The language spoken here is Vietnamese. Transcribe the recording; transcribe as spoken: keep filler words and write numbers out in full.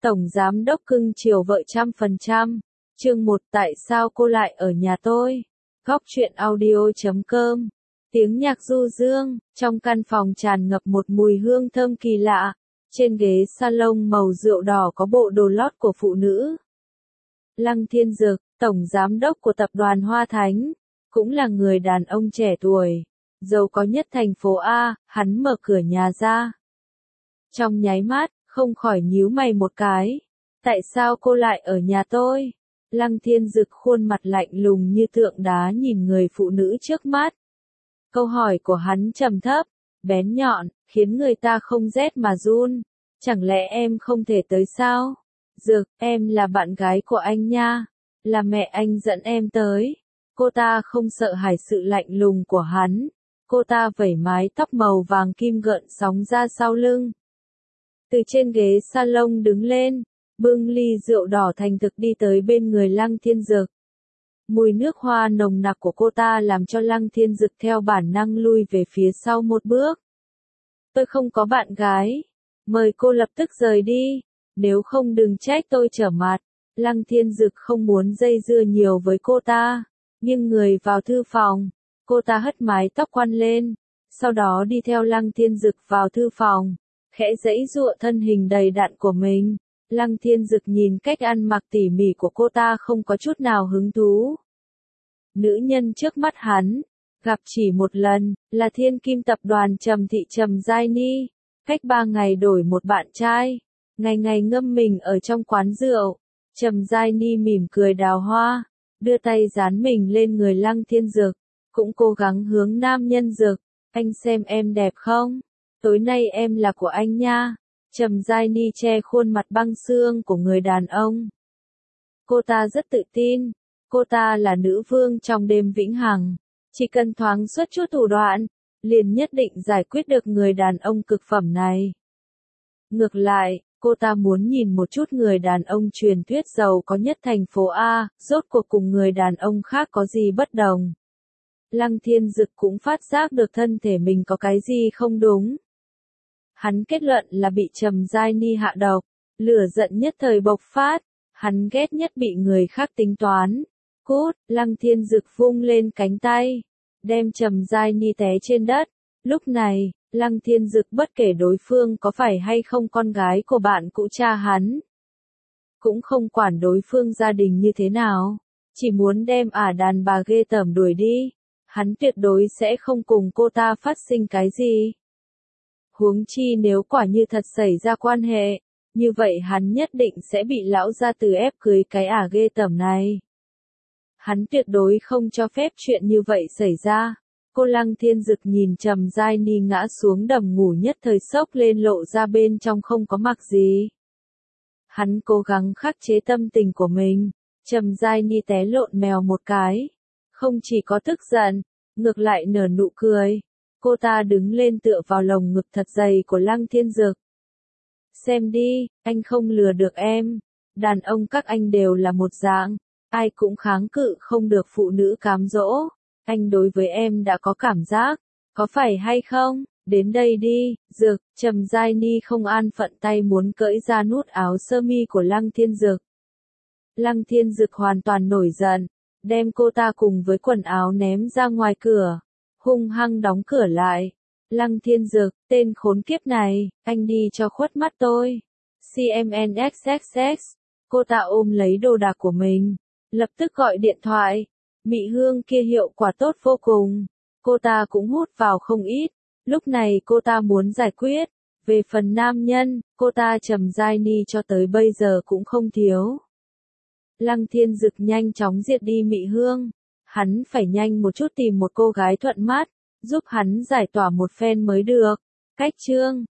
Tổng giám đốc cưng chiều vợ trăm phần trăm. Chương một Tại sao cô lại ở nhà tôi? Góc truyện audio chấm com. Tiếng nhạc du dương, trong căn phòng tràn ngập một mùi hương thơm kỳ lạ. Trên ghế salon màu rượu đỏ có bộ đồ lót của phụ nữ. Lăng Thiên Dực, tổng giám đốc của tập đoàn Hoa Thánh, cũng là người đàn ông trẻ tuổi, giàu có nhất thành phố A, hắn mở cửa nhà ra. Trong nháy mắt, không khỏi nhíu mày một cái. Tại sao cô lại ở nhà tôi? Lăng Thiên Dực khuôn mặt lạnh lùng như tượng đá nhìn người phụ nữ trước mắt. Câu hỏi của hắn trầm thấp, bén nhọn, khiến người ta không rét mà run. Chẳng lẽ em không thể tới sao? Dực, em là bạn gái của anh nha. Là mẹ anh dẫn em tới. Cô ta không sợ hãi sự lạnh lùng của hắn. Cô ta vẩy mái tóc màu vàng kim gợn sóng ra sau lưng. Từ trên ghế salon đứng lên, bưng ly rượu đỏ thành thực đi tới bên người Lăng Thiên Dực. Mùi nước hoa nồng nặc của cô ta làm cho Lăng Thiên Dực theo bản năng lui về phía sau một bước. Tôi không có bạn gái. Mời cô lập tức rời đi. Nếu không đừng trách tôi trở mặt. Lăng Thiên Dực không muốn dây dưa nhiều với cô ta. Nhưng người vào thư phòng. Cô ta hất mái tóc quăn lên. Sau đó đi theo Lăng Thiên Dực vào thư phòng. Khẽ giãy giụa thân hình đầy đặn của mình. Lăng Thiên Dực nhìn cách ăn mặc tỉ mỉ của cô ta không có chút nào hứng thú. Nữ nhân trước mắt hắn, gặp chỉ một lần, là thiên kim tập đoàn Trầm Thị Trầm Giai Ni. Cách ba ngày đổi một bạn trai, ngày ngày ngâm mình ở trong quán rượu. Trầm Giai Ni mỉm cười đào hoa, đưa tay dán mình lên người Lăng Thiên Dực, cũng cố gắng hướng nam nhân Dực. Anh xem em đẹp không? Tối nay em là của anh nha. Trầm Giai Ni che khuôn mặt băng xương của người đàn ông. Cô ta rất tự tin. Cô ta là nữ vương trong đêm vĩnh hằng. Chỉ cần thoáng xuất chút thủ đoạn, liền nhất định giải quyết được người đàn ông cực phẩm này. Ngược lại, cô ta muốn nhìn một chút người đàn ông truyền thuyết giàu có nhất thành phố A, rốt cuộc cùng người đàn ông khác có gì bất đồng. Lăng Thiên Dực cũng phát giác được thân thể mình có cái gì không đúng. Hắn kết luận là bị Trầm Giai Ni hạ độc, lửa giận nhất thời bộc phát, hắn ghét nhất bị người khác tính toán. Cút, Lăng Thiên Dực vung lên cánh tay, đem Trầm Giai Ni té trên đất. Lúc này, Lăng Thiên Dực bất kể đối phương có phải hay không con gái của bạn cũ cha hắn. Cũng không quản đối phương gia đình như thế nào, chỉ muốn đem ả đàn bà ghê tởm đuổi đi. Hắn tuyệt đối sẽ không cùng cô ta phát sinh cái gì. Huống chi nếu quả như thật xảy ra quan hệ, như vậy hắn nhất định sẽ bị lão gia tử ép cưới cái ả ghê tởm này. Hắn tuyệt đối không cho phép chuyện như vậy xảy ra. Cô Lăng Thiên Dực nhìn Trầm Giai Ni ngã xuống đầm ngủ nhất thời sốc lên lộ ra bên trong không có mặc gì. Hắn cố gắng khắc chế tâm tình của mình. Trầm Giai Ni té lộn mèo một cái. Không chỉ có tức giận, ngược lại nở nụ cười. Cô ta đứng lên tựa vào lồng ngực thật dày của Lăng Thiên Dực. Xem đi, anh không lừa được em. Đàn ông các anh đều là một dạng. Ai cũng kháng cự không được phụ nữ cám dỗ. Anh đối với em đã có cảm giác. Có phải hay không? Đến đây đi, Dực. Trầm Giai Ni không an phận tay muốn cởi ra nút áo sơ mi của Lăng Thiên Dực. Lăng Thiên Dực hoàn toàn nổi giận. Đem cô ta cùng với quần áo ném ra ngoài cửa. Hung hăng đóng cửa lại. Lăng Thiên Dực, tên khốn kiếp này, anh đi cho khuất mắt tôi. xê em en ích ích ích. Cô ta ôm lấy đồ đạc của mình. Lập tức gọi điện thoại. Mị hương kia hiệu quả tốt vô cùng. Cô ta cũng hút vào không ít. Lúc này cô ta muốn giải quyết. Về phần nam nhân, cô ta Trầm Giai Ni cho tới bây giờ cũng không thiếu. Lăng Thiên Dực nhanh chóng diệt đi mị hương. Hắn phải nhanh một chút tìm một cô gái thuận mắt, giúp hắn giải tỏa một phen mới được. Cách chương